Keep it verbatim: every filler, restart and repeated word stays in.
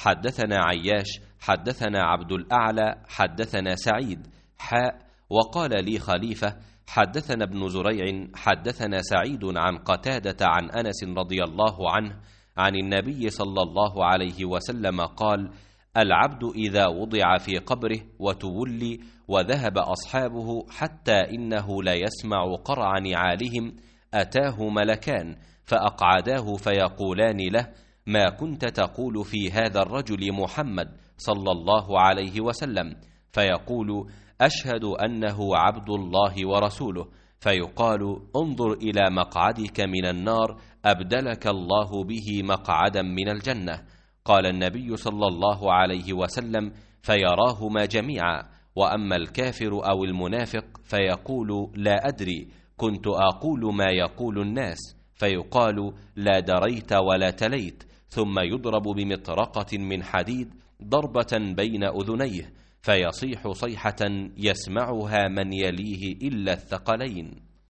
حدثنا عياش حدثنا عبد الأعلى حدثنا سعيد حاء. وقال لي خليفة حدثنا ابن زريع حدثنا سعيد عن قتادة عن أنس رضي الله عنه عن النبي صلى الله عليه وسلم قال: العبد إذا وضع في قبره وتولي وذهب أصحابه حتى إنه لا يسمع قرع نعالهم أتاه ملكان فأقعداه فيقولان له: ما كنت تقول في هذا الرجل محمد صلى الله عليه وسلم؟ فيقول: أشهد أنه عبد الله ورسوله. فيقال: انظر إلى مقعدك من النار أبدلك الله به مقعدا من الجنة. قال النبي صلى الله عليه وسلم: فيراهما جميعا. وأما الكافر أو المنافق فيقول: لا أدري، كنت أقول ما يقول الناس. فيقال: لا دريت ولا تليت. ثم يضرب بمطرقة من حديد ضربة بين أذنيه فيصيح صيحة يسمعها من يليه إلا الثقلين.